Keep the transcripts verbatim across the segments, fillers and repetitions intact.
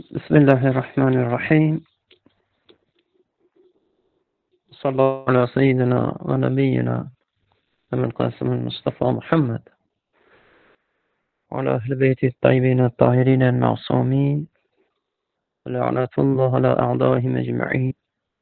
Bismillahirrahmanirrahim. Sallallahu ala seyyidina ve nebiyyina Emin Kasım'ın Mustafa Muhammed ve ala ehl-i beyti tayyibin tahirin ma'sumin ve la'natullah ala a'daihim ecma'in.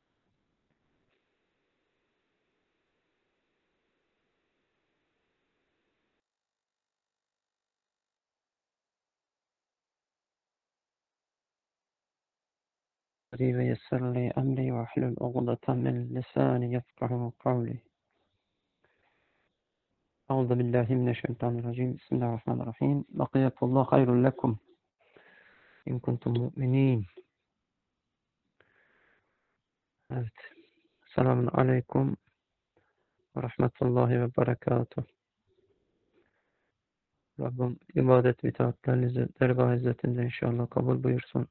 ve yessir li emri ve ahlul uqdatan min lisani yefkahu kavli. Euzu billahi mineşşeytanirracim. Bismillahirrahmanirrahim. Bakiyatullah hayrun lekum in kuntum mu'minin. Evet. Selamun aleyküm ve rahmetullahi ve berekatuhu. Rabbim ibadet ve itaatlerinizi dergah izzetinde inşallah kabul buyursun.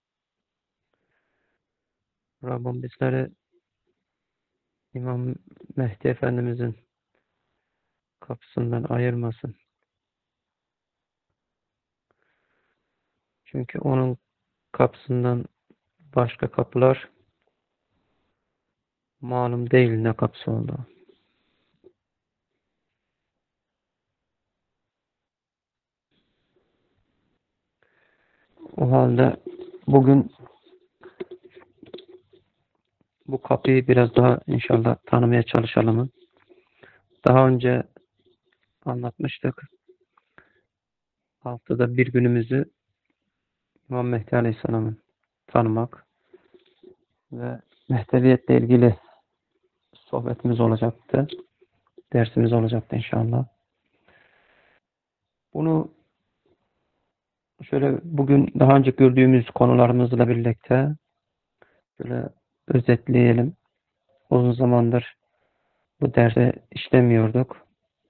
Rabbim bizleri İmam Mehdi Efendimizin kapısından ayırmasın. Çünkü onun kapısından başka kapılar malum değil ne kapısı olduğu. O halde bugün bu kapıyı biraz daha inşallah tanımaya çalışalım. Daha önce anlatmıştık. Haftada bir günümüzü İmam Mehdi Aleyhisselam'ı tanımak ve Mehdeviyetle ilgili sohbetimiz olacaktı. Dersimiz olacaktı inşallah. Bunu şöyle bugün daha önce gördüğümüz konularımızla birlikte şöyle özetleyelim. Uzun zamandır bu dersi işlemiyorduk.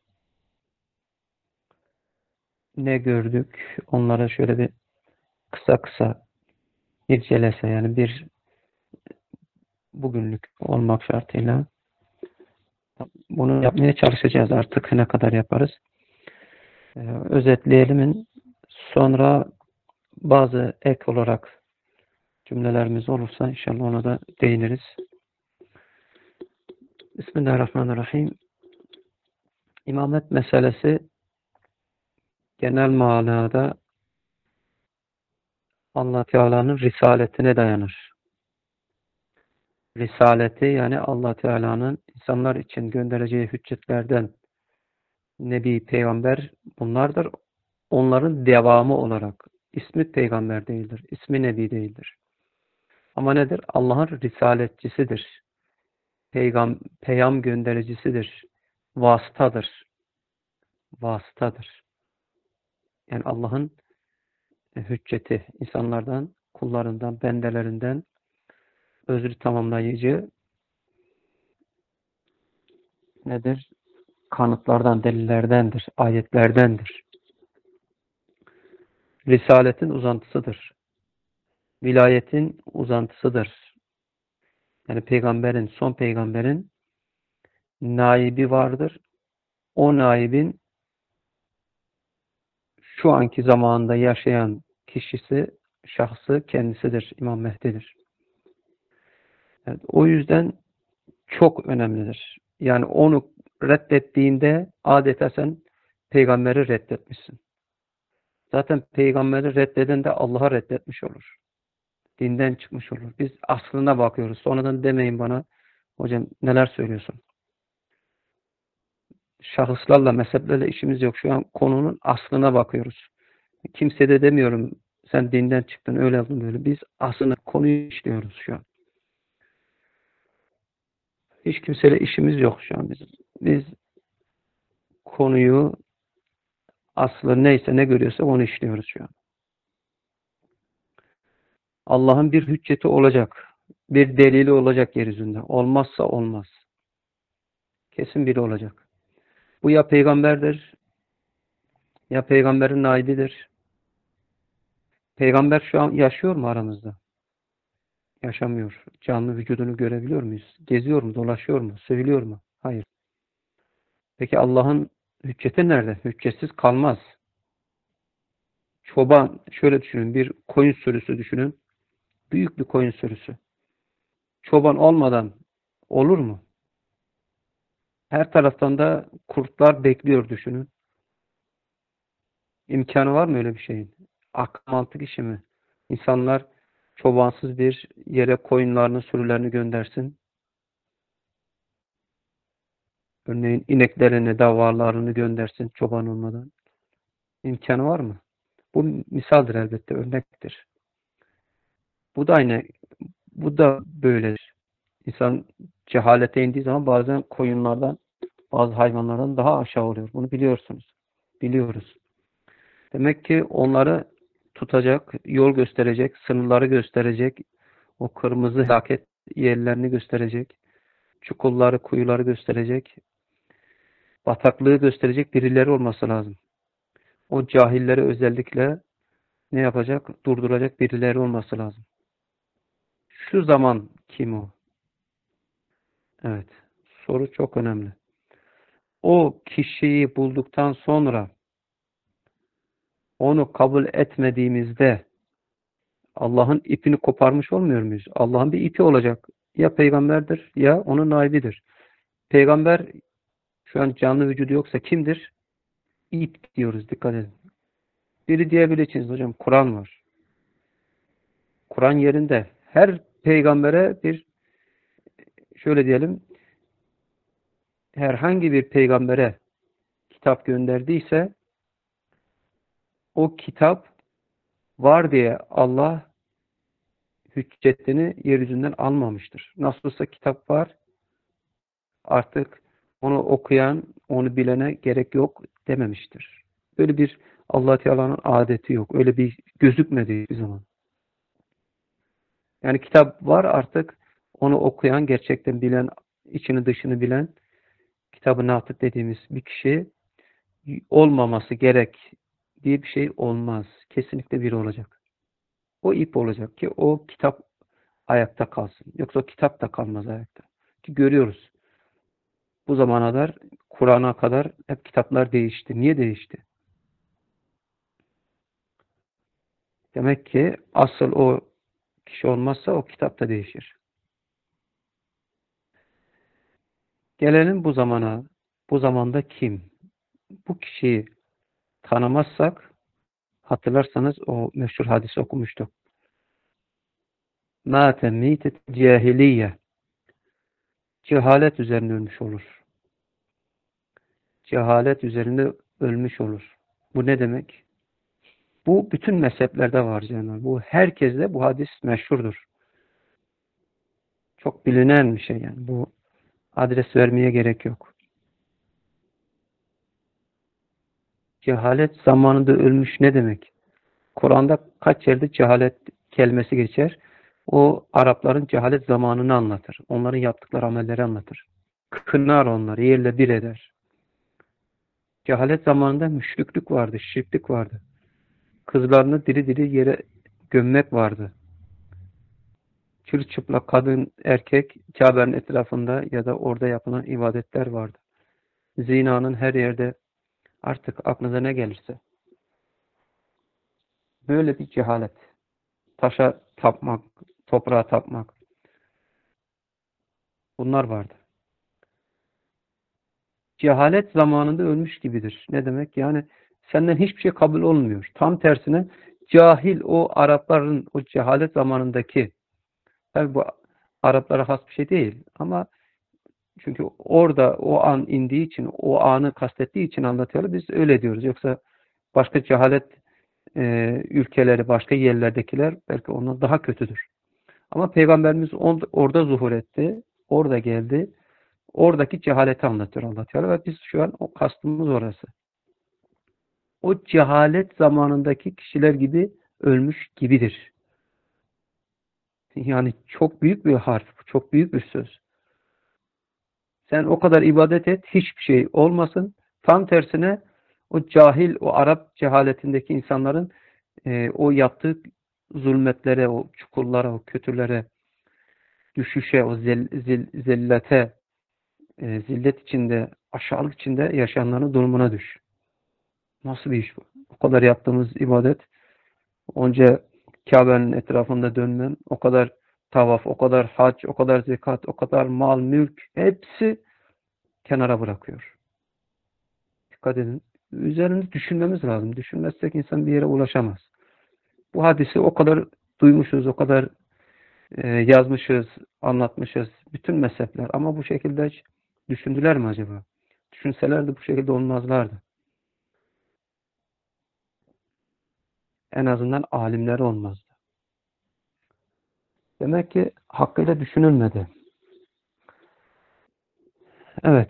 Ne gördük? Onları şöyle bir kısa kısa ircelese, yani bir bugünlük olmak şartıyla bunu yapmaya çalışacağız, artık ne kadar yaparız. Ee, özetleyelim. Sonra bazı ek olarak cümlelerimiz olursa inşallah ona da değiniriz. Bismillahirrahmanirrahim. İmamet meselesi genel manada Allah Teala'nın risaletine dayanır. Risaleti, yani Allah Teala'nın insanlar için göndereceği hüccetlerden Nebi, Peygamber bunlardır. Onların devamı olarak ismi Peygamber değildir, ismi Nebi değildir. Ama nedir? Allah'ın risaletçisidir. Peygam, peyam göndericisidir. Vasıtadır. Vasıtadır. Yani Allah'ın hücceti, insanlardan, kullarından, bendelerinden özrü tamamlayıcı nedir? Kanıtlardan, delillerdendir, ayetlerdendir. Risaletin uzantısıdır. Vilayetin uzantısıdır. Yani peygamberin, son peygamberin naibi vardır. O naibin şu anki zamanında yaşayan kişisi, şahsı kendisidir. İmam Mehdi'dir. Evet, o yüzden çok önemlidir. Yani onu reddettiğinde adeta sen peygamberi reddetmişsin. Zaten peygamberi reddeden de Allah'a reddetmiş olur. Dinden çıkmış olur. Biz aslına bakıyoruz. Sonradan demeyin bana, hocam neler söylüyorsun? Şahıslarla, mezheplerle işimiz yok. Şu an konunun aslına bakıyoruz. Kimse de demiyorum sen dinden çıktın, öyle yaptın böyle. Biz aslında konuyu işliyoruz şu an. Hiç kimseyle işimiz yok şu an bizim. Biz konuyu, aslı neyse, ne görüyorsa onu işliyoruz şu an. Allah'ın bir hücceti olacak. Bir delili olacak yeryüzünde. Olmazsa olmaz. Kesin biri olacak. Bu ya peygamberdir, ya peygamberin naibidir. Peygamber şu an yaşıyor mu aramızda? Yaşamıyor. Canlı vücudunu görebiliyor muyuz? Geziyor mu? Dolaşıyor mu? Söylüyor mu? Hayır. Peki Allah'ın hücceti nerede? Hüccetsiz kalmaz. Çoban, şöyle düşünün, bir koyun sürüsü düşünün. Büyük bir koyun sürüsü. Çoban olmadan olur mu? Her taraftan da kurtlar bekliyor düşünün. İmkanı var mı öyle bir şeyin? Akıl mantık işi mi? İnsanlar çobansız bir yere koyunlarını, sürülerini göndersin. Örneğin ineklerini, davarlarını göndersin çoban olmadan. İmkanı var mı? Bu misaldir elbette, örnektir. Bu da aynı, bu da böyledir. İnsan cehalete indiği zaman bazen koyunlardan, bazı hayvanlardan daha aşağı oluyor. Bunu biliyorsunuz. Biliyoruz. Demek ki onları tutacak, yol gösterecek, sınırları gösterecek, o kırmızı felaket yerlerini gösterecek, çukurları, kuyuları gösterecek, bataklığı gösterecek birileri olması lazım. O cahilleri özellikle ne yapacak? Durduracak birileri olması lazım. Şu zaman kim o? Evet. Soru çok önemli. O kişiyi bulduktan sonra onu kabul etmediğimizde Allah'ın ipini koparmış olmuyor muyuz? Allah'ın bir ipi olacak. Ya peygamberdir ya onun naibidir. Peygamber şu an canlı vücudu yoksa kimdir? İp diyoruz, dikkat edin. Biri diyebilirsiniz hocam, Kur'an var. Kur'an yerinde. Her peygambere bir, şöyle diyelim, herhangi bir peygambere kitap gönderdiyse o kitap var diye Allah hüccetini yeryüzünden almamıştır. Nasıl olsa kitap var, artık onu okuyan, onu bilene gerek yok dememiştir. Böyle bir Allah Teala'nın adeti yok. Öyle bir gözükmedi hiçbir zaman. Yani kitap var, artık onu okuyan, gerçekten bilen, içini dışını bilen, kitabı natık dediğimiz bir kişi olmaması gerek diye bir şey olmaz. Kesinlikle biri olacak. O ip olacak ki o kitap ayakta kalsın. Yoksa o kitap da kalmaz ayakta. Ki görüyoruz. Bu zamana kadar, Kur'an'a kadar hep kitaplar değişti. Niye değişti? Demek ki asıl o kişi olmazsa o kitap da değişir. Gelelim bu zamana. Bu zamanda kim? Bu kişiyi tanımazsak, hatırlarsanız o meşhur hadisi okumuştuk. Mâte mîtet cahiliye. Cehalet üzerine ölmüş olur. Cehalet üzerinde ölmüş olur. Bu ne demek? Bu bütün mezheplerde var canım. Bu herkeste bu hadis meşhurdur. Çok bilinen bir şey yani. Bu adres vermeye gerek yok. Cehalet zamanında ölmüş ne demek? Kur'an'da kaç yerde cehalet kelimesi geçer? O Arapların cehalet zamanını anlatır. Onların yaptıkları amelleri anlatır. Kınar onları, yerle bir eder. Cehalet zamanında müşriklük vardı, şirklik vardı. Kızlarını diri diri yere gömmek vardı. Çırçıplak kadın, erkek Kabe'nin etrafında ya da orada yapılan ibadetler vardı. Zinanın her yerde, artık aklınıza ne gelirse. Böyle bir cehalet. Taşa tapmak, toprağa tapmak. Bunlar vardı. Cehalet zamanında ölmüş gibidir. Ne demek? Yani senden hiçbir şey kabul olmuyor. Tam tersine cahil, o Arapların o cehalet zamanındaki, tabi bu Araplara has bir şey değil ama çünkü orada o an indiği için, o anı kastettiği için anlatıyorlar. Biz öyle diyoruz. Yoksa başka cehalet e, ülkeleri, başka yerlerdekiler belki ondan daha kötüdür. Ama Peygamberimiz on, orada zuhur etti. Orada geldi. Oradaki cehaleti anlatıyor Allah Teala ve biz şu an o kastımız orası. O cehalet zamanındaki kişiler gibi ölmüş gibidir. Yani çok büyük bir harf, çok büyük bir söz. Sen o kadar ibadet et, hiçbir şey olmasın. Tam tersine o cahil, o Arap cehaletindeki insanların e, o yaptığı zulmetlere, o çukurlara, o kötülere, düşüşe, o zel, zil, zillete, e, zillet içinde, aşağılık içinde yaşayanların durumuna düş. Nasıl bir iş bu? O kadar yaptığımız ibadet. Onca Kabe'nin etrafında dönmem, o kadar tavaf, o kadar hac, o kadar zekat, o kadar mal, mülk, hepsi kenara bırakıyor. Dikkat edin. Üzerinde düşünmemiz lazım. Düşünmezsek insan bir yere ulaşamaz. Bu hadisi o kadar duymuşuz, o kadar e, yazmışız, anlatmışız. Bütün mezhepler. Ama bu şekilde hiç düşündüler mi acaba? Düşünselerdi bu şekilde olmazlardı. En azından alimleri olmazdı. Demek ki hakkıyla düşünülmedi. Evet.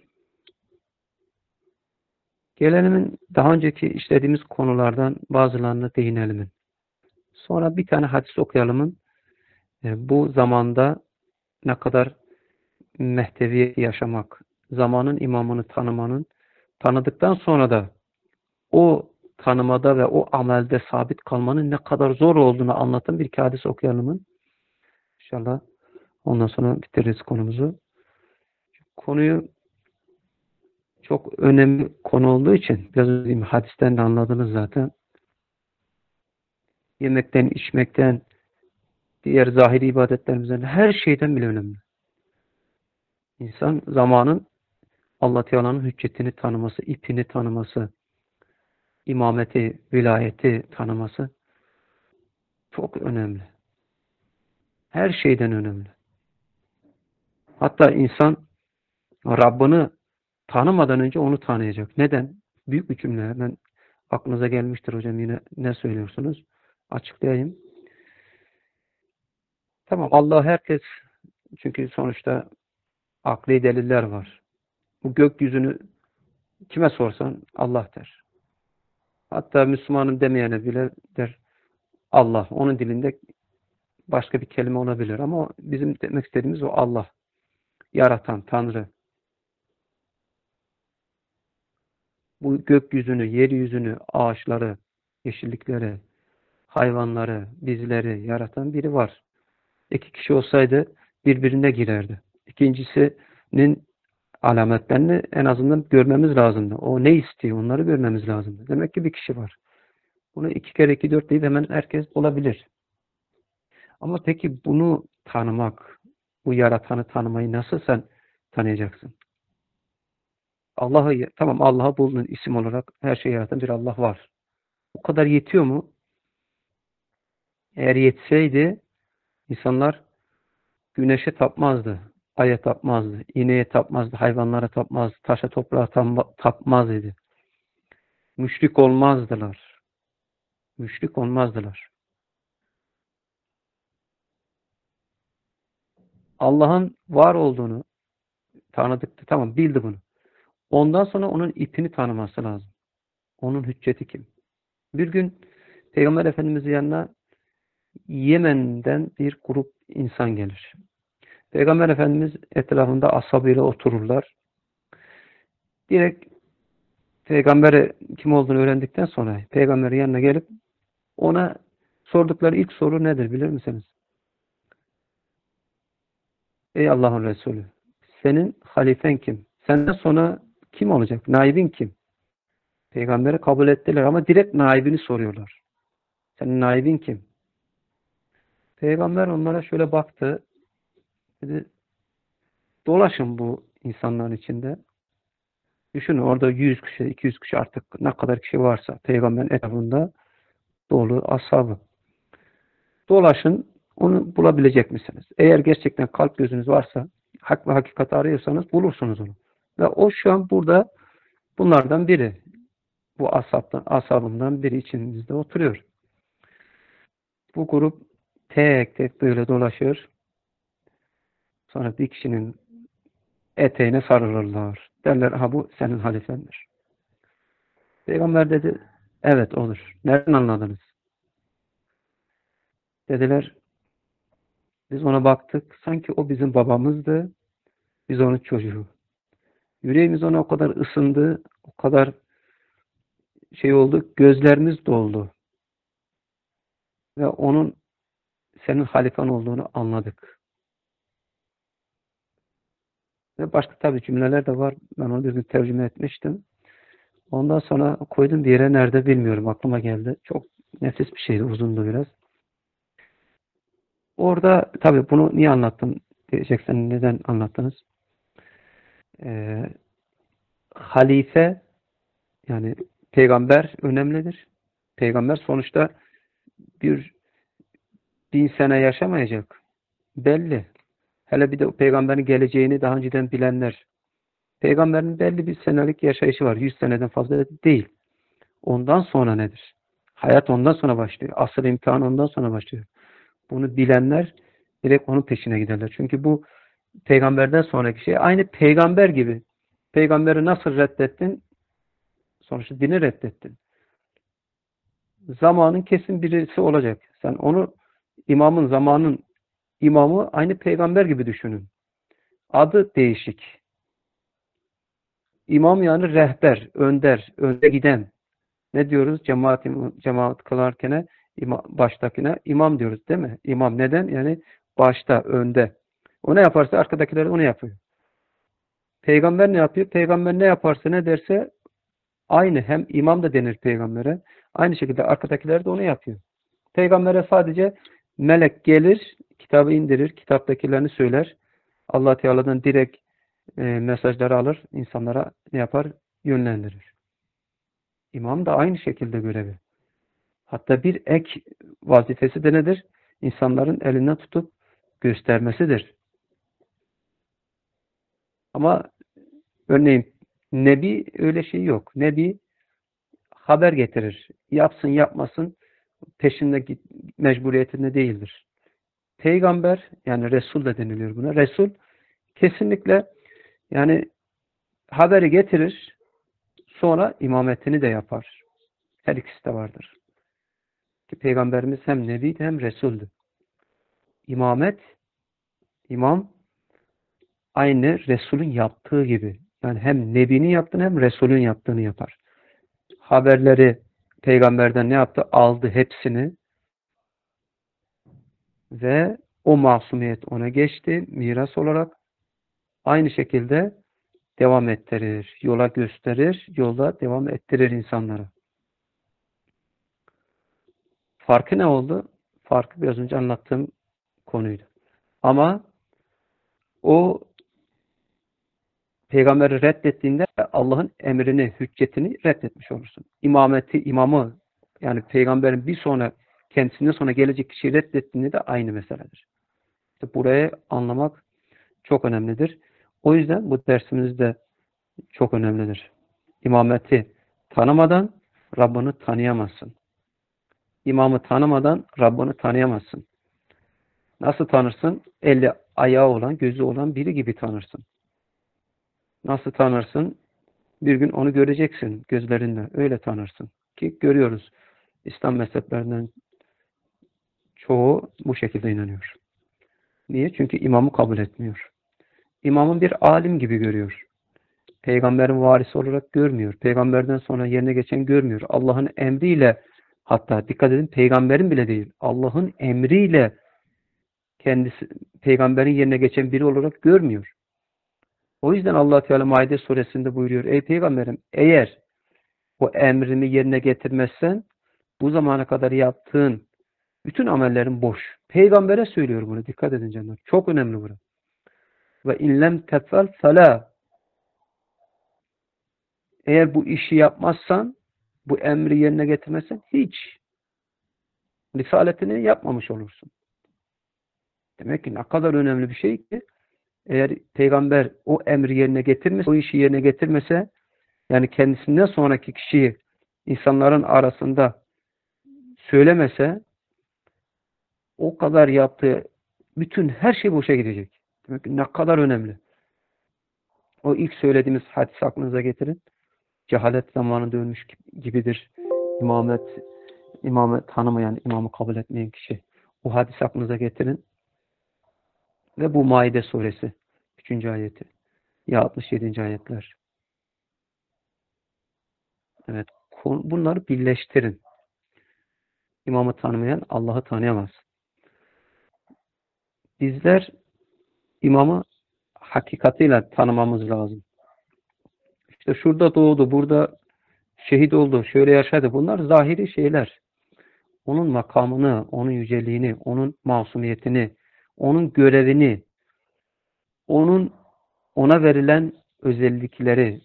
Gelenimin daha önceki işlediğimiz konulardan bazılarına değinelim. Sonra bir tane hadis okuyalım. E, bu zamanda ne kadar mehteviyeti yaşamak, zamanın imamını tanımanın, tanıdıktan sonra da o tanımada ve o amelde sabit kalmanın ne kadar zor olduğunu anlatan bir iki hadis okuyalım. İnşallah ondan sonra bitiririz konumuzu. Konuyu çok önemli konu olduğu için biraz önce hadisten de anladınız zaten. Yemekten, içmekten, diğer zahiri ibadetlerimizden her şeyden bile önemli. İnsan zamanın Allah Teala'nın hüccetini tanıması, ipini tanıması, imameti, vilayeti tanıması çok önemli. Her şeyden önemli. Hatta insan Rabbini tanımadan önce onu tanıyacak. Neden? Büyük bir cümle. Hemen aklınıza gelmiştir hocam, yine ne söylüyorsunuz? Açıklayayım. Tamam, Allah herkes, çünkü sonuçta akli deliller var. Bu gökyüzünü kime sorsan Allah der. Hatta Müslümanım demeyene bile der Allah. Onun dilinde başka bir kelime olabilir ama bizim demek istediğimiz o Allah. Yaratan Tanrı. Bu gökyüzünü, yeryüzünü, ağaçları, yeşillikleri, hayvanları, bizleri yaratan biri var. İki kişi olsaydı birbirine girerdi. İkincisinin alametlerini en azından görmemiz lazımdı. O ne istiyor? Onları görmemiz lazımdı. Demek ki bir kişi var. Bunu iki kere iki dört deyip hemen herkes bulabilir. Ama peki bunu tanımak, bu yaratanı tanımayı nasıl sen tanıyacaksın? Allah'ı, tamam, Allah'ı buldun isim olarak, her şeyi yaratan bir Allah var. Bu kadar yetiyor mu? Eğer yetseydi insanlar güneşe tapmazdı, aya tapmazdı, ineğe tapmazdı, hayvanlara tapmazdı, taşa toprağa tapmaz idi. Müşrik olmazdılar. Müşrik olmazdılar. Allah'ın var olduğunu tanıdıktı. Tamam, bildi bunu. Ondan sonra onun ipini tanıması lazım. Onun hücceti kim? Bir gün Peygamber Efendimiz'in yanına Yemen'den bir grup insan gelir. Peygamber Efendimiz etrafında ashabıyla otururlar. Direkt Peygamber'e kim olduğunu öğrendikten sonra Peygamber'in yanına gelip ona sordukları ilk soru nedir bilir misiniz? Ey Allah'ın Resulü, senin halifen kim? Senden sonra kim olacak? Naibin kim? Peygamberi kabul ettiler ama direkt naibini soruyorlar. Senin naibin kim? Peygamber onlara şöyle baktı. Dedi, dolaşın bu insanların içinde. Düşünün, orada yüz kişi, iki yüz kişi, artık ne kadar kişi varsa Peygamberin etrafında dolu ashabı. Dolaşın, onu bulabilecek misiniz? Eğer gerçekten kalp gözünüz varsa, hak ve hakikat arıyorsanız bulursunuz onu. Ve o şu an burada bunlardan biri. Bu ashabtan, ashabından biri içimizde oturuyor. Bu grup tek tek böyle dolaşır. Sonra bir kişinin eteğine sarılırlar. Derler, ha bu senin halifendir. Peygamber dedi, evet olur. Nereden anladınız? Dediler, biz ona baktık. Sanki o bizim babamızdı. Biz onun çocuğu. Yüreğimiz ona o kadar ısındı. O kadar şey oldu. Gözlerimiz doldu. Ve onun senin halifen olduğunu anladık. Ve başka tabii cümleler de var. Ben onu bir gün tercüme etmiştim. Ondan sonra koydum bir yere, nerede bilmiyorum. Aklıma geldi. Çok Nefis bir şeydi. Uzundu biraz. Orada tabii bunu niye anlattım diyeceksin. Neden anlattınız? Ee, halife yani peygamber önemlidir. Peygamber sonuçta bir bin sene yaşamayacak. Belli. Hele bir de peygamberin geleceğini daha önceden bilenler. Peygamberin belli bir senelik yaşayışı var. Yüz seneden fazla değil. Ondan sonra nedir? Hayat ondan sonra başlıyor. Asıl imtihan ondan sonra başlıyor. Bunu bilenler direkt onun peşine giderler. Çünkü bu peygamberden sonraki şey aynı peygamber gibi. Peygamberi nasıl reddettin? Sonuçta dini reddettin. Zamanın kesin birisi olacak. Sen onu imamın, zamanın imamı aynı peygamber gibi düşünün. Adı değişik. İmam yani rehber, önder, önde giden. Ne diyoruz? Cemaat, cemaat kılarken imam, baştakine imam diyoruz değil mi? İmam neden? Yani başta, önde. O ne yaparsa arkadakiler onu yapıyor. Peygamber ne yapıyor? Peygamber ne yaparsa ne derse aynı. Hem imam da denir peygambere. Aynı şekilde arkadakiler de onu yapıyor. Peygambere sadece melek gelir, kitabı indirir, kitaptakilerini söyler. Allah Teala'dan direkt e, mesajları alır, insanlara ne yapar? Yönlendirir. İmam da aynı şekilde görevi. Hatta bir ek vazifesi de nedir? İnsanların elinden tutup göstermesidir. Ama örneğin Nebi öyle şey yok. Nebi haber getirir. Yapsın yapmasın peşinde mecburiyetinde değildir. Peygamber yani Resul de deniliyor buna. Resul kesinlikle yani haberi getirir sonra imametini de yapar. Her ikisi de vardır. Ki Peygamberimiz hem Nebi'ydi hem Resul'dü. İmamet, imam aynı Resul'ün yaptığı gibi. Yani hem Nebi'nin yaptığını hem Resul'ün yaptığını yapar. Haberleri Peygamberden ne yaptı? Aldı hepsini ve o masumiyet ona geçti miras olarak. Aynı şekilde devam ettirir. Yola gösterir, yolda devam ettirir insanlara. Farkı ne oldu? Farkı biraz önce anlattığım konuydu. Ama o peygamberi reddettiğinde Allah'ın emrini, hüccetini reddetmiş olursun. İmameti, imamı yani peygamberin bir sonra kendisinden sonra gelecek kişiyi reddettiğinde de aynı meseledir. İşte burayı anlamak çok önemlidir. O yüzden bu dersimiz de çok önemlidir. İmameti tanımadan Rabbini tanıyamazsın. İmamı tanımadan Rabbini tanıyamazsın. Nasıl tanırsın? Eli ayağı olan, gözü olan biri gibi tanırsın. Nasıl tanırsın? Bir gün onu göreceksin gözlerinle. Öyle tanırsın. Ki görüyoruz. İslam mezheplerinden çoğu bu şekilde inanıyor. Niye? Çünkü imamı kabul etmiyor. İmamın bir alim gibi görüyor. Peygamberin varisi olarak görmüyor. Peygamberden sonra yerine geçen görmüyor. Allah'ın emriyle hatta dikkat edin peygamberin bile değil. Allah'ın emriyle kendisi peygamberin yerine geçen biri olarak görmüyor. O yüzden Allah Teala Maide suresinde buyuruyor. Ey peygamberim eğer o emrimi yerine getirmezsen bu zamana kadar yaptığın bütün amellerin boş. Peygambere söylüyor bunu. Dikkat edin canlar. Çok önemli bu. Ve inlem tefel fela. Eğer bu işi yapmazsan, bu emri yerine getirmezsen hiç risaletini yapmamış olursun. Demek ki ne kadar önemli bir şey ki eğer peygamber o emri yerine getirmese, o işi yerine getirmese yani kendisinden sonraki kişiyi insanların arasında söylemese o kadar yaptığı bütün her şey boşa gidecek. Demek ki ne kadar önemli. O ilk söylediğimiz hadis aklınıza getirin. Cehalet zamanı dönmüş gibidir. İmamet, imamet tanımayan, imamı kabul etmeyen kişi. Bu hadis aklınıza getirin. Ve bu Maide suresi. üçüncü ayeti. Ya altmış yedinci ayetler. Evet. Bunları birleştirin. İmamı tanımayan Allah'ı tanıyamaz. Bizler imamı hakikatiyle tanımamız lazım. İşte şurada doğdu, burada şehit oldu, şöyle yaşadı. Bunlar zahiri şeyler. onun makamını, onun yüceliğini, onun masumiyetini, onun görevini, onun ona verilen özellikleri,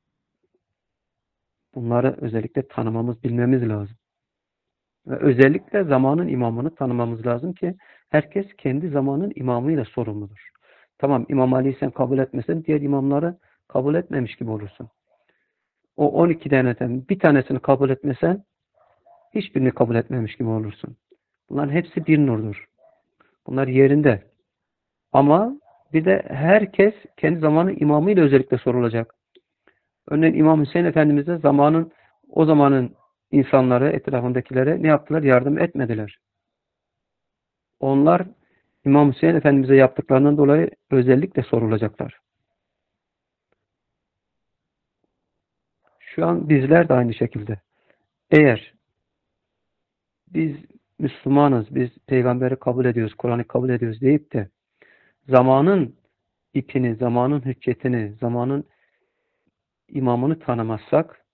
bunları özellikle tanımamız, bilmemiz lazım. Ve özellikle zamanın imamını tanımamız lazım ki herkes kendi zamanın imamıyla sorumludur. Tamam, İmam Ali'yi sen kabul etmesen diğer imamları kabul etmemiş gibi olursun. O on iki taneden bir tanesini kabul etmesen hiçbirini kabul etmemiş gibi olursun. Bunların hepsi bir nurdur. Bunlar yerinde. Ama bir de herkes kendi zamanın imamıyla özellikle sorulacak. Örneğin İmam Hüseyin Efendimiz'e zamanın, o zamanın insanları, etrafındakilere ne yaptılar? Yardım etmediler. Onlar İmam Hüseyin Efendimiz'e yaptıklarından dolayı özellikle sorulacaklar. Şu an bizler de aynı şekilde. Eğer biz Müslümanız, biz peygamberi kabul ediyoruz, Kur'an'ı kabul ediyoruz deyip de zamanın ipini, zamanın hüccetini, zamanın imamını tanımazsak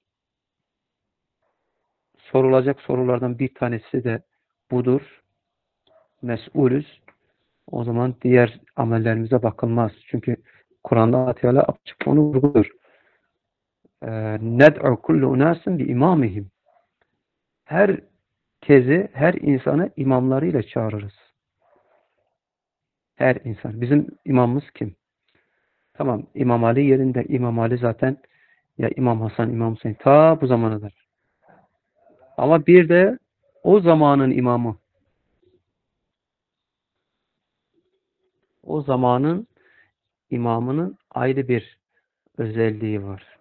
sorulacak sorulardan bir tanesi de budur. Mes'ulüz. O zaman diğer amellerimize bakılmaz. Çünkü Kur'an'da Allah Teala açık onu vurguluyor. Ned'u kullu unasin bi imamihim. Herkesi, her insanı imamlarıyla çağırırız. Her insan. Bizim imamımız kim? Tamam, İmam Ali yerinde. İmam Ali zaten ya İmam Hasan, İmam Hüseyin ta bu zamanadır. Ama bir de o zamanın imamı. O zamanın imamının ayrı bir özelliği var.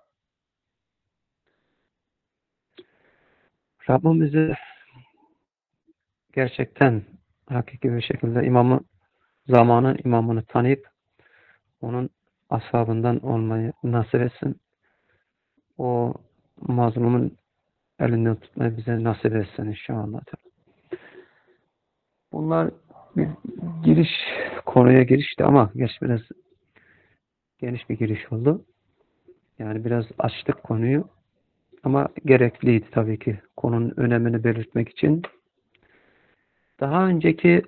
Rabbimizi gerçekten hakiki bir şekilde imamı, zamanın imamını tanıyıp onun ashabından olmayı nasip etsin. O mazlumun elinden tutmayı bize nasip etsin inşallah. Bunlar bir giriş, konuya girişti ama geç biraz geniş bir giriş oldu. Yani biraz açtık konuyu ama gerekliydi tabii ki konunun önemini belirtmek için. Daha önceki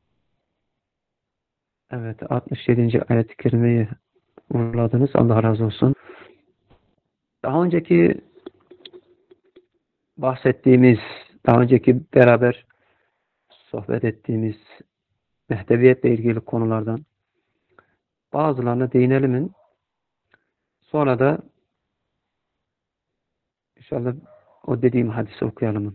evet altmış yedinci ayet-i kerimeyi vurguladınız. Allah razı olsun. Daha önceki bahsettiğimiz, daha önceki beraber sohbet ettiğimiz mehdeviyetle ilgili konulardan bazılarına değinelim. Sonra da inşallah o dediğim hadisi okuyalım.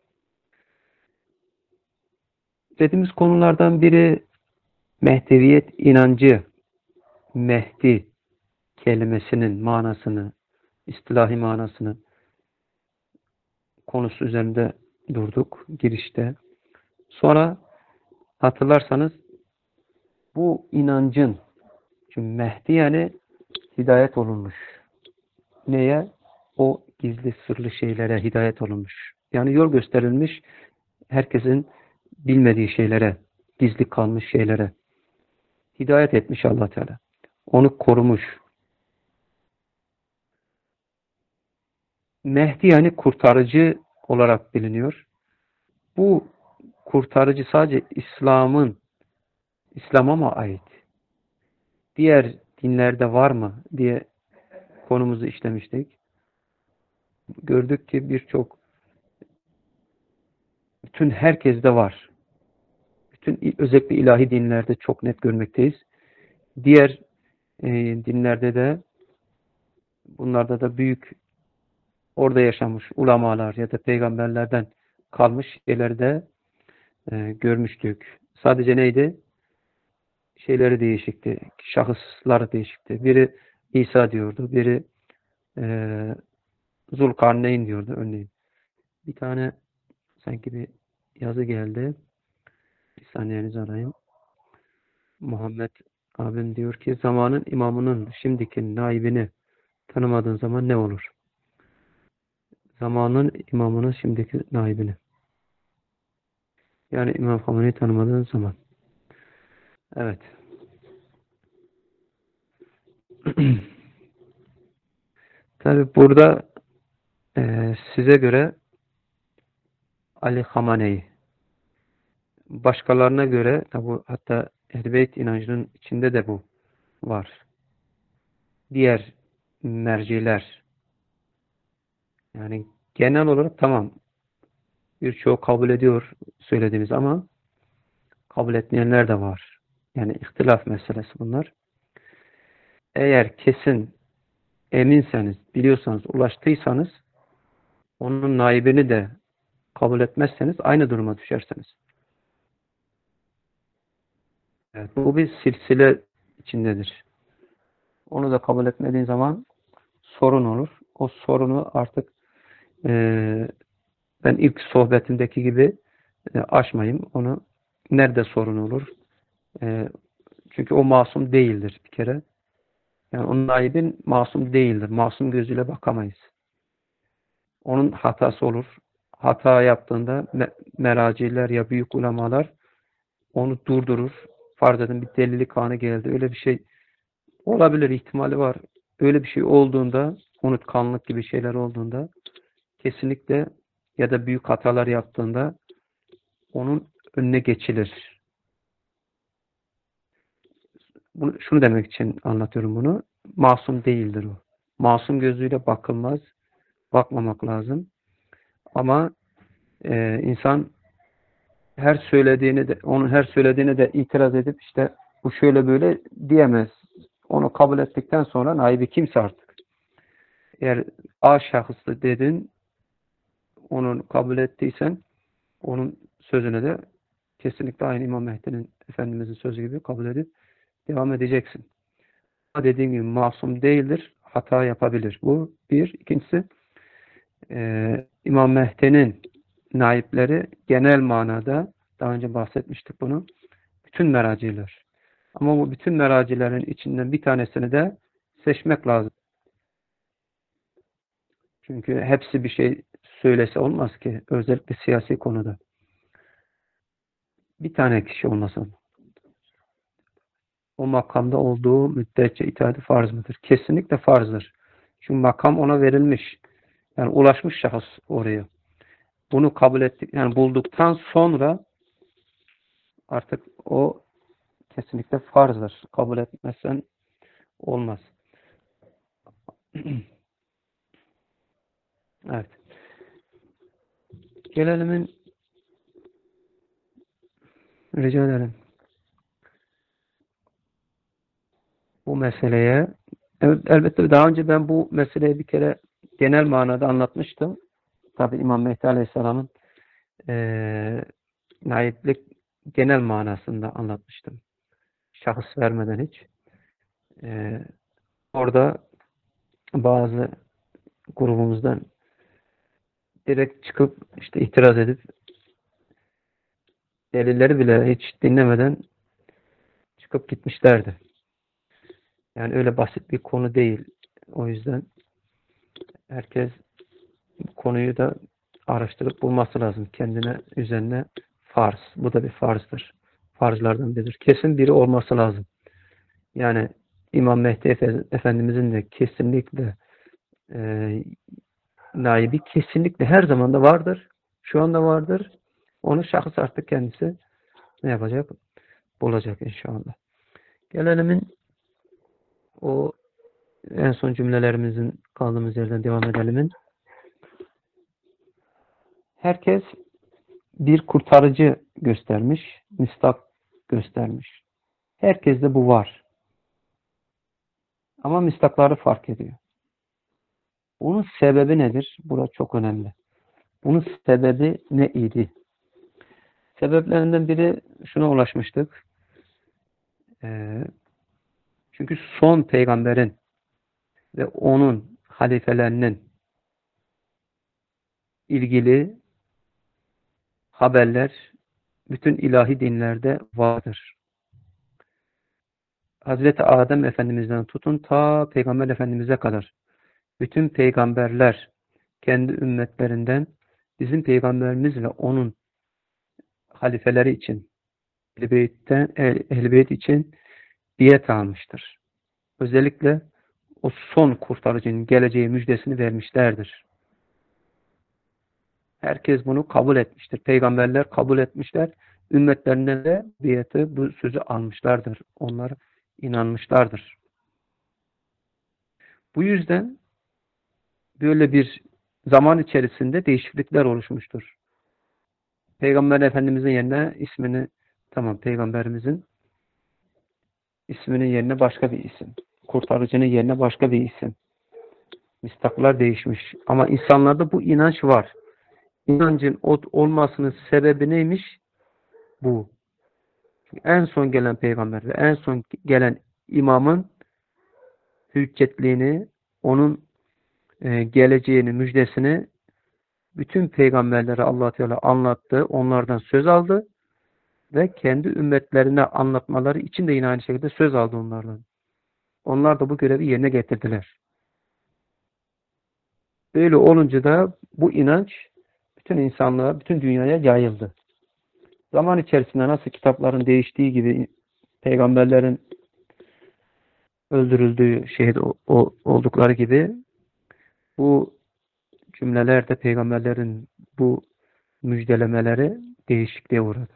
Dediğimiz konulardan biri Mehdeviyet inancı, Mehdi kelimesinin manasını, istilahi manasını konusu üzerinde durduk girişte. Sonra hatırlarsanız bu inancın, çünkü Mehdi yani hidayet olunmuş. Neye? O gizli sırlı şeylere hidayet olunmuş. Yani yol gösterilmiş herkesin bilmediği şeylere, gizli kalmış şeylere hidayet etmiş Allah Teala. Onu korumuş. Mehdi yani kurtarıcı olarak biliniyor. Bu kurtarıcı sadece İslam'ın, İslam'a mı ait? Diğer dinlerde var mı diye konumuzu işlemiştik. Gördük ki birçok, bütün herkeste var. Bütün özellikle ilahi dinlerde çok net görmekteyiz. Diğer e, dinlerde de bunlarda da büyük orada yaşamış ulamalar ya da peygamberlerden kalmış şeyleri de e, görmüştük. Sadece neydi? Şeyleri değişikti. Şahısları değişikti. Biri İsa diyordu. Biri e, Zulkarneyn diyordu örneğin. Bir tane sanki bir yazı geldi. Bir saniyenizi arayayım. Muhammed abim diyor ki zamanın imamının şimdiki naibini tanımadığın zaman ne olur? Zamanın imamının şimdiki naibini. Yani İmam Hamene'yi tanımadığın zaman. Evet. Tabi burada e, size göre Ali Hamene'yi başkalarına göre, bu hatta Ehl-i Beyt inancının içinde de bu var. Diğer merciler, yani genel olarak tamam, birçoğu kabul ediyor söylediğimiz ama kabul etmeyenler de var. Yani ihtilaf meselesi bunlar. Eğer kesin eminseniz, biliyorsanız, ulaştıysanız onun naibini de kabul etmezseniz aynı duruma düşersiniz. Evet, bu bir silsile içindedir. Onu da kabul etmediğin zaman sorun olur. O sorunu artık e, ben ilk sohbetimdeki gibi e, aşmayayım. Onu nerede sorun olur? E, çünkü o masum değildir bir kere. Yani onun naibin masum değildir. Masum gözüyle bakamayız. Onun hatası olur. Hata yaptığında me meraciler ya büyük ulemalar onu durdurur. Farz edin bir delilik anı geldi. Öyle bir şey olabilir, ihtimali var. Öyle bir şey olduğunda, unutkanlık gibi şeyler olduğunda kesinlikle, ya da büyük hatalar yaptığında onun önüne geçilir. Bunu, şunu demek için anlatıyorum bunu. Masum değildir o. Masum gözüyle bakılmaz. Bakmamak lazım. Ama e, insan her söylediğini de, onun her söylediğine de itiraz edip işte bu şöyle böyle diyemez. Onu kabul ettikten sonra naibi kimse artık. Eğer A şahısı dedin, onu kabul ettiysen onun sözüne de kesinlikle aynı İmam Mehdi'nin, Efendimizin sözü gibi kabul edip devam edeceksin. Ama dediğim gibi masum değildir. Hata yapabilir. Bu bir. İkincisi e, İmam Mehdi'nin naipleri genel manada, daha önce bahsetmiştik bunu, bütün meraciler. Ama bu bütün meracilerin içinden bir tanesini de seçmek lazım. Çünkü hepsi bir şey söylese olmaz ki. Özellikle siyasi konuda. Bir tane kişi olmasın. O makamda olduğu müddetçe itaati farz mıdır? Kesinlikle farzdır. Çünkü makam ona verilmiş. Yani ulaşmış şahıs oraya. Bunu kabul ettik, yani bulduktan sonra artık o kesinlikle farzdır. Kabul etmezsen olmaz. Evet. Gelelim, rica ederim, bu meseleye. Evet, elbette daha önce ben bu meseleyi bir kere genel manada anlatmıştım. Tabi İmam Mehdi Aleyhisselam'ın e, naiplik genel manasında anlatmıştım. Şahıs vermeden hiç. E, orada bazı grubumuzdan direkt çıkıp işte itiraz edip delilleri bile hiç dinlemeden çıkıp gitmişlerdi. Yani öyle basit bir konu değil. O yüzden herkes bu konuyu da araştırıp bulması lazım. Kendine, üzerine farz. Bu da bir farzdır. Farzlardan biridir. Kesin biri olması lazım. Yani İmam Mehdi Efendimizin de kesinlikle e, naibi kesinlikle her zaman da vardır. Şu anda vardır. Onu şahıs artık kendisi ne yapacak? Bulacak inşallah. Gelelim o en son cümlelerimizin kaldığımız yerden devam edelim. Herkes bir kurtarıcı göstermiş, mistak göstermiş. Herkeste bu var. Ama mistakları fark ediyor. Bunun sebebi nedir? Burası çok önemli. Bunun sebebi ne idi? Sebeplerinden biri şuna ulaşmıştık. Ee, çünkü son peygamberin ve onun halifelerinin ilgili haberler bütün ilahi dinlerde vardır. Hazreti Adem Efendimiz'den tutun ta Peygamber Efendimiz'e kadar bütün peygamberler kendi ümmetlerinden bizim peygamberimiz ve onun halifeleri için, Ehl-i Beyt'ten, Ehl-i Beyt için diyet almıştır. Özellikle o son kurtarıcının geleceği müjdesini vermişlerdir. Herkes bunu kabul etmiştir. Peygamberler kabul etmişler. ümmetlerinden de biyeti, bu sözü almışlardır. Onlar inanmışlardır. Bu yüzden böyle bir zaman içerisinde değişiklikler oluşmuştur. Peygamber Efendimizin yerine ismini, tamam, Peygamberimizin isminin yerine başka bir isim. Kurtarıcının yerine başka bir isim. Mistaklar değişmiş. Ama insanlarda bu inanç var. İnancın olmasının sebebi neymiş? Bu. En son gelen peygamber ve en son gelen imamın hüccetliğini, onun e, geleceğini, müjdesini bütün peygamberlere Allah Teala anlattı, onlardan söz aldı ve kendi ümmetlerine anlatmaları için de yine aynı şekilde söz aldı onlardan. Onlar da bu görevi yerine getirdiler. Böyle olunca da bu inanç bütün insanlığa, bütün dünyaya yayıldı. Zaman içerisinde nasıl kitapların değiştiği gibi, peygamberlerin öldürüldüğü, şehit oldukları gibi bu cümlelerde peygamberlerin bu müjdelemeleri değişikliğe uğradı.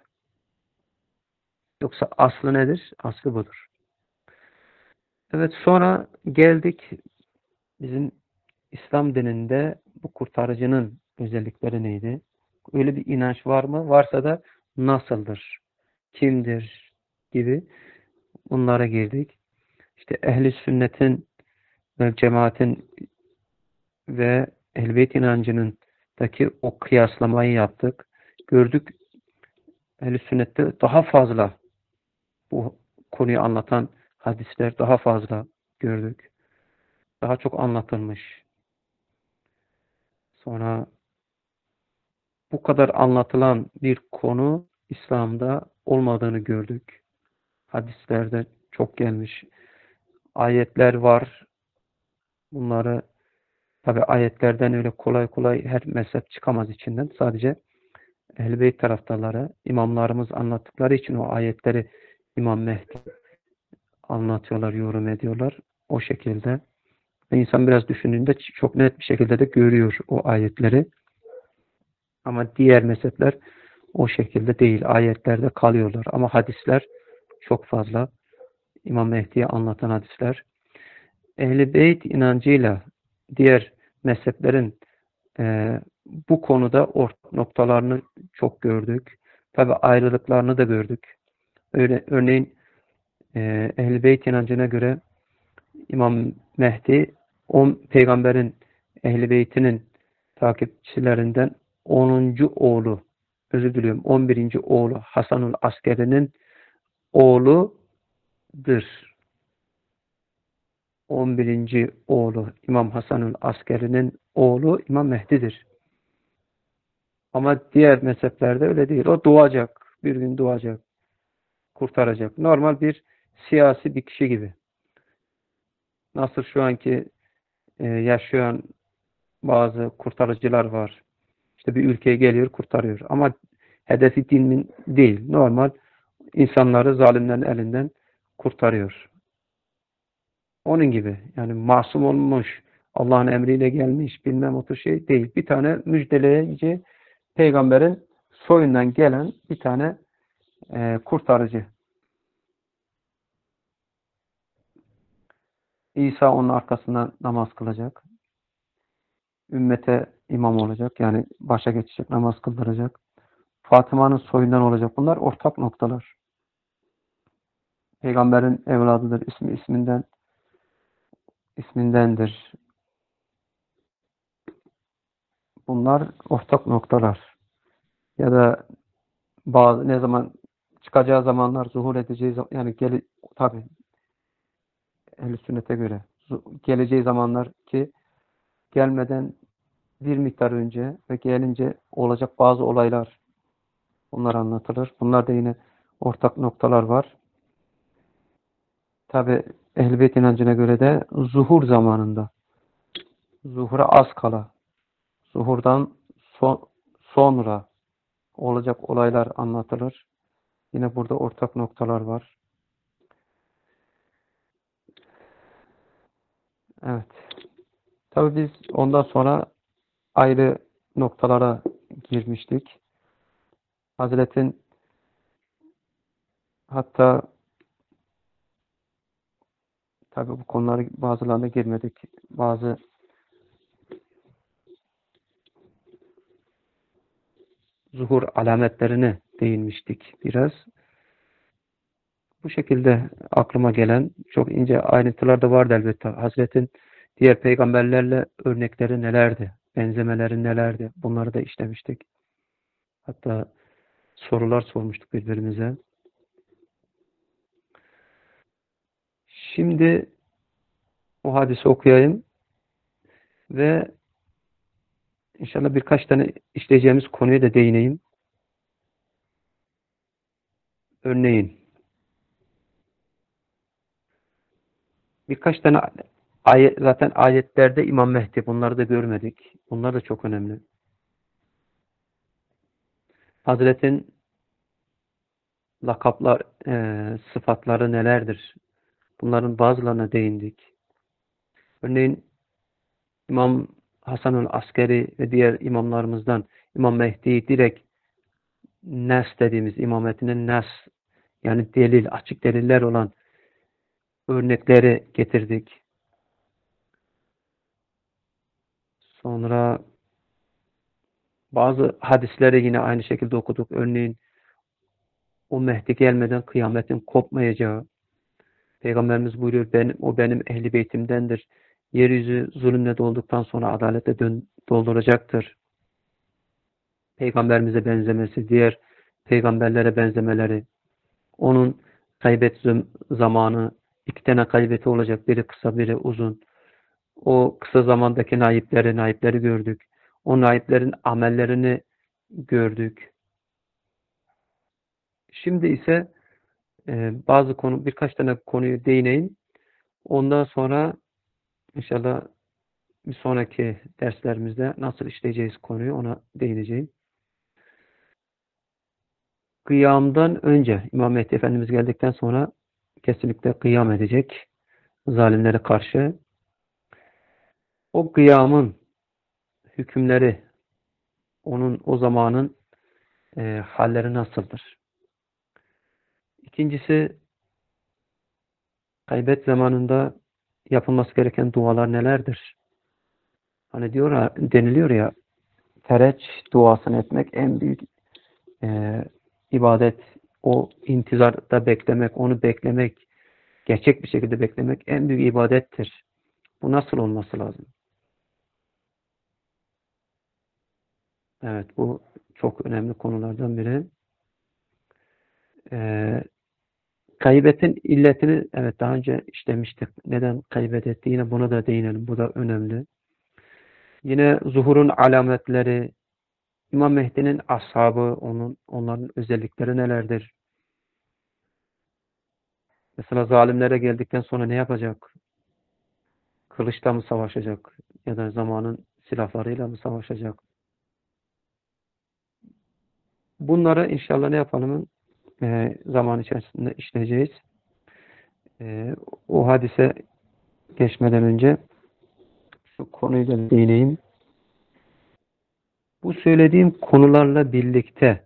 Yoksa aslı nedir? Aslı budur. Evet, sonra geldik bizim İslam dininde bu kurtarıcının özellikleri neydi? Öyle bir inanç var mı? Varsa da nasıldır? Kimdir? Gibi bunlara girdik. İşte ehli sünnetin ve cemaatin ve ehl-i beyt inancının daki o kıyaslamayı yaptık. Gördük, ehl-i sünnette daha fazla bu konuyu anlatan hadisler daha fazla gördük. Daha çok anlatılmış. Sonra bu kadar anlatılan bir konu İslam'da olmadığını gördük. Hadislerde çok gelmiş. Ayetler var. Bunları tabi ayetlerden öyle kolay kolay her mezhep çıkamaz içinden. Sadece Ehl-i Beyt taraftarları, imamlarımız anlattıkları için o ayetleri İmam Mehdi anlatıyorlar, yorum ediyorlar. O şekilde. Ve insan biraz düşündüğünde çok net bir şekilde de görüyor o ayetleri. Ama diğer mezhepler o şekilde değil. Ayetlerde kalıyorlar. Ama hadisler çok fazla. İmam Mehdi'yi anlatan hadisler. Ehl-i Beyt inancıyla diğer mezheplerin e, bu konuda ortak noktalarını çok gördük. Tabi ayrılıklarını da gördük. Öyle, örneğin e, Ehl-i Beyt inancına göre İmam Mehdi on peygamberin Ehl-i Beyt'inin takipçilerinden onuncu oğlu, özür diliyorum, on birinci oğlu Hasanul Askeri'nin oğludur. on birinci oğlu İmam Hasanul Askeri'nin oğlu İmam Mehdi'dir. Ama diğer mezheplerde öyle değil. O doğacak. Bir gün doğacak. Kurtaracak. Normal bir siyasi bir kişi gibi. Nasıl şu anki e, yaşayan bazı kurtarıcılar var. İşte bir ülkeye geliyor, kurtarıyor. Ama hedefi din değil. Normal insanları zalimlerin elinden kurtarıyor. Onun gibi. Yani masum olmuş, Allah'ın emriyle gelmiş, bilmem o tür şey değil. Bir tane müjdeleyici peygamberin soyundan gelen bir tane e, kurtarıcı. İsa onun arkasından namaz kılacak. Ümmete imam olacak. Yani başa geçecek, namaz kıldıracak. Fatıma'nın soyundan olacak. Bunlar ortak noktalar. Peygamberin evladıdır. İsmi isminden ismindendir. Bunlar ortak noktalar. Ya da bazı ne zaman çıkacağı zamanlar, zuhur edeceği zaman, yani gel tabi ehl-i sünnete göre geleceği zamanlar ki gelmeden bir miktar önce ve gelince olacak bazı olaylar, bunlar anlatılır. Bunlar da yine ortak noktalar var. Tabi Ehl-i Beyt inancına göre de zuhur zamanında, zuhura az kala, zuhurdan son, sonra olacak olaylar anlatılır. Yine burada ortak noktalar var. Evet. Tabi biz ondan sonra ayrı noktalara girmiştik. Hazretin Hatta tabii bu konulara bazılarına girmedik. Bazı zuhur alametlerine değinmiştik biraz. Bu şekilde aklıma gelen çok ince ayrıntılar da vardı elbette. Hazretin diğer peygamberlerle örnekleri nelerdi? Benzemeleri nelerdi? Bunları da işlemiştik. Hatta sorular sormuştuk birbirimize. Şimdi o hadisi okuyayım ve inşallah birkaç tane işleyeceğimiz konuya da değineyim. Örneğin birkaç tane ayet, zaten ayetlerde İmam Mehdi, bunları da görmedik. Bunlar da çok önemli. Hazretin lakaplar, e, sıfatları nelerdir? Bunların bazılarına değindik. Örneğin İmam Hasanül Askeri ve diğer imamlarımızdan İmam Mehdi'yi direkt Nas dediğimiz imametinin Nas, yani delil, açık deliller olan örnekleri getirdik. Sonra bazı hadisleri yine aynı şekilde okuduk. Örneğin o Mehdi gelmeden kıyametin kopmayacağı. Peygamberimiz buyuruyor, benim, o benim ehli beytimdendir. Yeryüzü zulümle dolduktan sonra adalete dön, dolduracaktır. Peygamberimize benzemesi, diğer peygamberlere benzemeleri, onun kaybet zamanı, iki tane kaybeti olacak, biri kısa, biri uzun. O kısa zamandaki naipleri, naipleri gördük. O naiplerin amellerini gördük. Şimdi ise e, bazı konu, birkaç tane konuyu değineyim. Ondan sonra inşallah bir sonraki derslerimizde nasıl işleyeceğiz konuyu, ona değineceğim. Kıyamdan önce İmam Mehdi Efendimiz geldikten sonra kesinlikle kıyam edecek zalimlere karşı. O kıyamın hükümleri, onun o zamanın e, halleri nasıldır? İkincisi, gaybet zamanında yapılması gereken dualar nelerdir? Hani diyor ya, deniliyor ya, tereç duasını etmek en büyük e, ibadet. O intizarda beklemek, onu beklemek, gerçek bir şekilde beklemek en büyük ibadettir. Bu nasıl olması lazım? Evet, bu çok önemli konulardan biri. Ee, Gaybetin illetini evet daha önce işlemiştik. Neden gaybet etti? Yine buna da değinelim. Bu da önemli. Yine zuhurun alametleri, İmam Mehdi'nin ashabı, onun onların özellikleri nelerdir? Mesela zalimlere geldikten sonra ne yapacak? Kılıçla mı savaşacak? Ya da zamanın silahlarıyla mı savaşacak? Bunları inşallah ne yapalım? Ee, zaman içerisinde işleyeceğiz. Ee, o hadise geçmeden önce şu konuyu da değineyim. Bu söylediğim konularla birlikte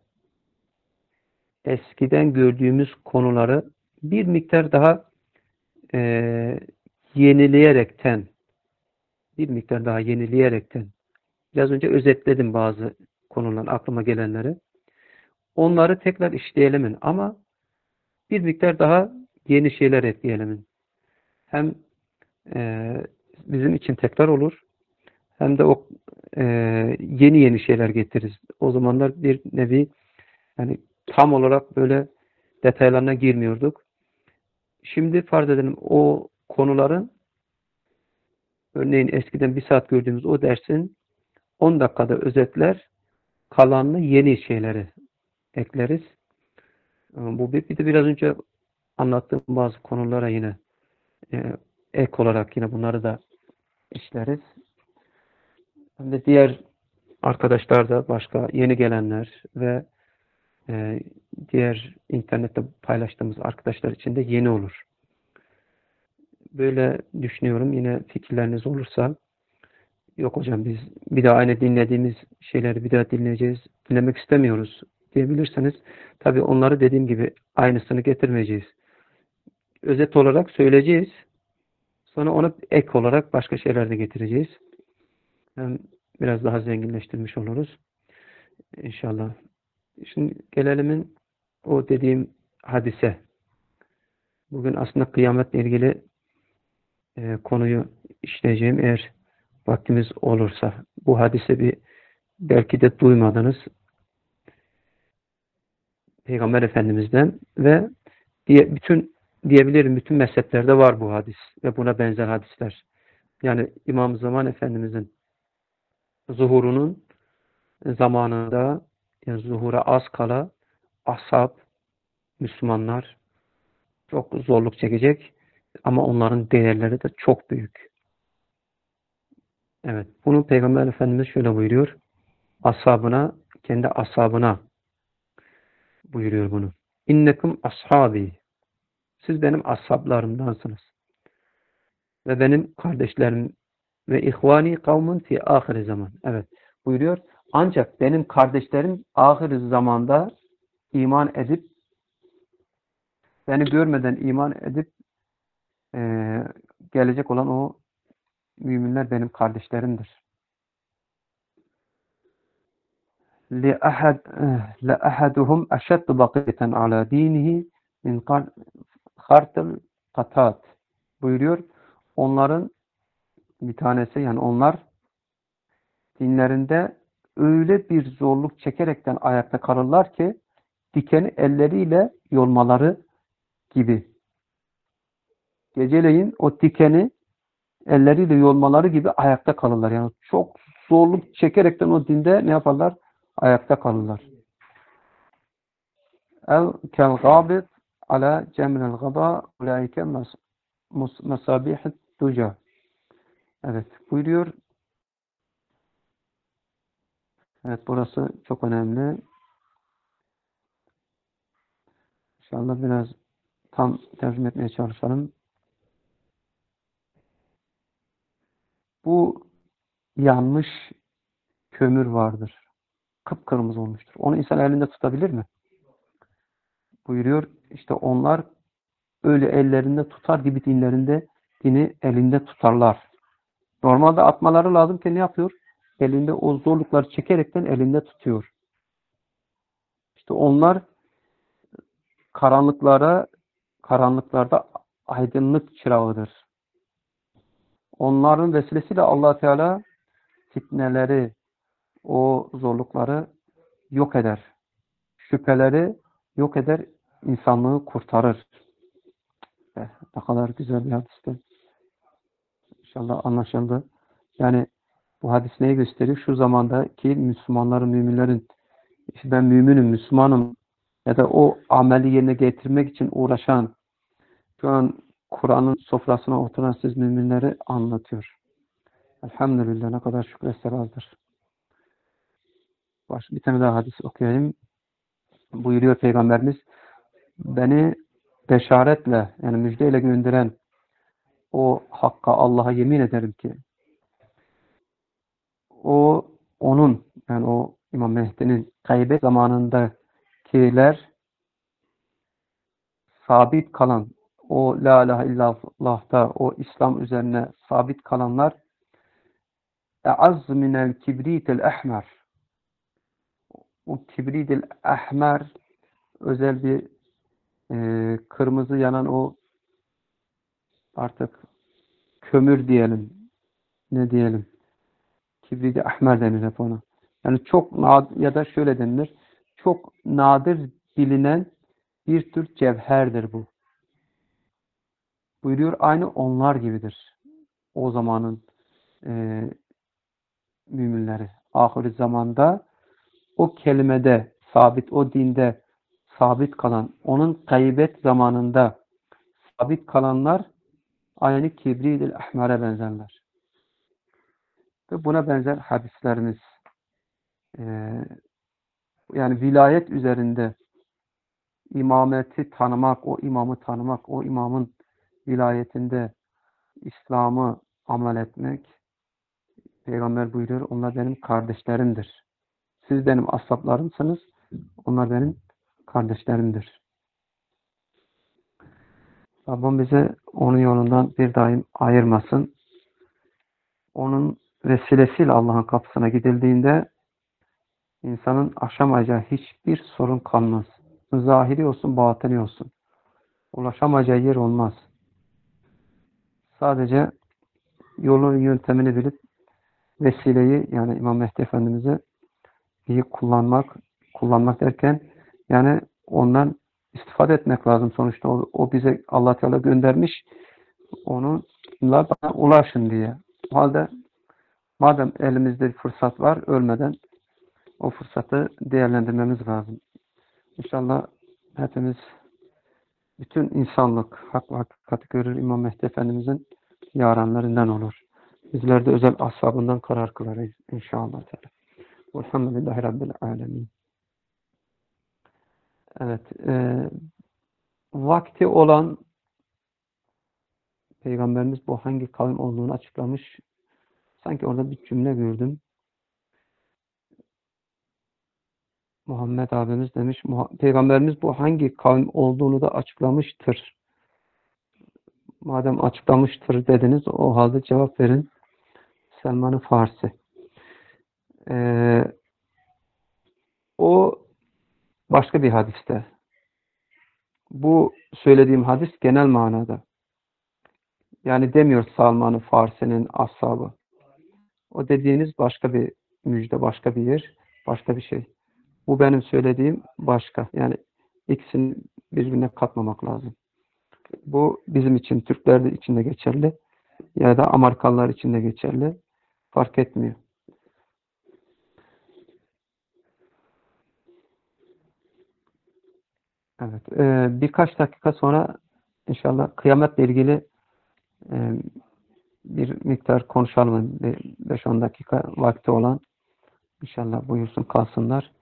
eskiden gördüğümüz konuları bir miktar daha e, yenileyerekten bir miktar daha yenileyerekten biraz önce özetledim bazı konuların aklıma gelenleri. Onları tekrar işleyelim ama bir miktar daha yeni şeyler ekleyelim. Hem e, bizim için tekrar olur hem de o e, yeni yeni şeyler getiririz. O zamanlar bir nevi yani tam olarak böyle detaylarına girmiyorduk. Şimdi farz edelim o konuların örneğin eskiden bir saat gördüğümüz o dersin on dakikada özetler, kalanını yeni şeyleri ekleriz. Bu bir, bir de biraz önce anlattığım bazı konulara yine e, ek olarak yine bunları da işleriz. Hem de diğer arkadaşlar da başka yeni gelenler ve e, diğer internette paylaştığımız arkadaşlar için de yeni olur. Böyle düşünüyorum. Yine fikirleriniz olursa yok hocam biz bir daha aynı dinlediğimiz şeyleri bir daha dinleyeceğiz. Dinlemek istemiyoruz. diyebilirseniz, tabii onları dediğim gibi aynısını getirmeyeceğiz. Özet olarak söyleyeceğiz. Sonra onu ek olarak başka şeyler de getireceğiz. Hem biraz daha zenginleştirmiş oluruz. İnşallah. Şimdi gelelim o dediğim hadise. Bugün aslında kıyametle ilgili e, konuyu işleyeceğim eğer vaktimiz olursa. Bu hadise bir belki de duymadınız Peygamber Efendimiz'den ve diye bütün diyebilirim bütün mezheplerde var bu hadis ve buna benzer hadisler. Yani İmam Zaman Efendimiz'in zuhurunun zamanında, yani zuhura az kala ashab, Müslümanlar çok zorluk çekecek ama onların değerleri de çok büyük. Evet. Bunu Peygamber Efendimiz şöyle buyuruyor. Ashabına, kendi ashabına buyuruyor bunu. İnnekum ashabi. Siz benim ashablarımdansınız. Ve benim kardeşlerim ve ihvani kavmun fi ahir zaman. Evet. Buyuruyor. Ancak benim kardeşlerim ahir zamanda iman edip beni görmeden iman edip e, gelecek olan o müminler benim kardeşlerimdir. لأحد لأحدهم أشد بقية على دينه min خرط katat buyuruyor. Onların bir tanesi yani onlar dinlerinde öyle bir zorluk çekerekten ayakta kalırlar ki dikeni elleriyle yolmaları gibi. Geceleyin o dikeni elleriyle yolmaları gibi ayakta kalırlar. Yani çok zorluk çekerekten o dinde ne yaparlar? Ayakta kalırlar. El kel gâbit ala cemrel gada ulaike mesabihit duca. Evet buyuruyor. Evet burası çok önemli. İnşallah biraz tam tercüme etmeye çalışalım. Bu yanmış kömür vardır. Kıpkırmızı olmuştur. Onu insan elinde tutabilir mi? Buyuruyor. İşte onlar öyle ellerinde tutar gibi dinlerinde dini elinde tutarlar. Normalde atmaları lazım ki ne yapıyor? Elinde o zorlukları çekerekten elinde tutuyor. İşte onlar karanlıklara, karanlıklarda aydınlık çırağıdır. Onların vesilesiyle Allah Teala fitneleri, o zorlukları yok eder. Şüpheleri yok eder, insanlığı kurtarır. Eh, ne kadar güzel bir hadiste. İnşallah anlaşıldı. Yani bu hadis neyi gösteriyor? Şu zamandaki Müslümanların, müminlerin işte ben müminim, Müslümanım ya da o ameli yerine getirmek için uğraşan şu an Kur'an'ın sofrasına oturan siz müminleri anlatıyor. Elhamdülillah ne kadar şükretser azdır. Baş, bir tane daha hadis okuyayım. Buyuruyor Peygamberimiz beni beşaretle yani müjdeyle gönderen o Hakk'a Allah'a yemin ederim ki o onun yani o İmam Mehdi'nin gaybet zamanındakiler sabit kalan o la ilahe illallah'ta o İslam üzerine sabit kalanlar e'azz minel kibritel ehmer o kibritel ehmer özel bir e, kırmızı yanan o artık kömür diyelim ne diyelim kibridi ahmer denir hep ona. Yani çok nadir ya da şöyle denilir. Çok nadir bilinen bir tür cevherdir bu. Buyuruyor aynı onlar gibidir. O zamanın e, müminleri. Ahir zamanda o kelimede sabit, o dinde sabit kalan, onun gaybet zamanında sabit kalanlar aynı kibri-i ahmere benzerler. Ve buna benzer hadislerimiz e, yani vilayet üzerinde imameti tanımak, o imamı tanımak, o imamın vilayetinde İslam'ı amel etmek Peygamber buyuruyor, onlar benim kardeşlerimdir. Siz benim ashablarımsınız. Onlar benim kardeşlerimdir. Rabbim bize onun yolundan bir daim ayırmasın. Onun vesilesiyle Allah'ın kapısına gidildiğinde insanın aşamayacağı hiçbir sorun kalmaz. Zahiri olsun, batini olsun. Ulaşamayacağı yer olmaz. Sadece yolun yöntemini bilip vesileyi, yani İmam Mehdi Efendimiz'i iyi kullanmak, kullanmak derken yani ondan istifade etmek lazım. Sonuçta o, o bize Allah Teala göndermiş, onunla bana ulaşın diye. O halde madem elimizde bir fırsat var, ölmeden o fırsatı değerlendirmemiz lazım. İnşallah hepimiz, bütün insanlık hak ve hakikati görür, İmam Mehdi Efendimiz'in yaranlarından olur. Bizler de özel ashabından karar kılarız inşallah. Elhamdülillahi Rabbil alemin. Evet. E, vakti olan Peygamberimiz bu hangi kavim olduğunu açıklamış. Sanki orada bir cümle gördüm. Muhammed abimiz demiş, Peygamberimiz bu hangi kavim olduğunu da açıklamıştır. Madem açıklamıştır dediniz, o halde cevap verin. Selman-ı Farsi. Ee, o başka bir hadiste. Bu söylediğim hadis genel manada. Yani demiyor Salman-ı Farsi'nin ashabı. O dediğiniz başka bir müjde, başka bir yer, başka bir şey. Bu benim söylediğim başka. Yani ikisini birbirine katmamak lazım. Bu bizim için, Türkler için de geçerli ya da Amerikalılar için de geçerli. Fark etmiyor. Evet. E, birkaç dakika sonra inşallah kıyametle ilgili e, bir miktar konuşalım. beş on dakika vakti olan. İnşallah buyursun kalsınlar.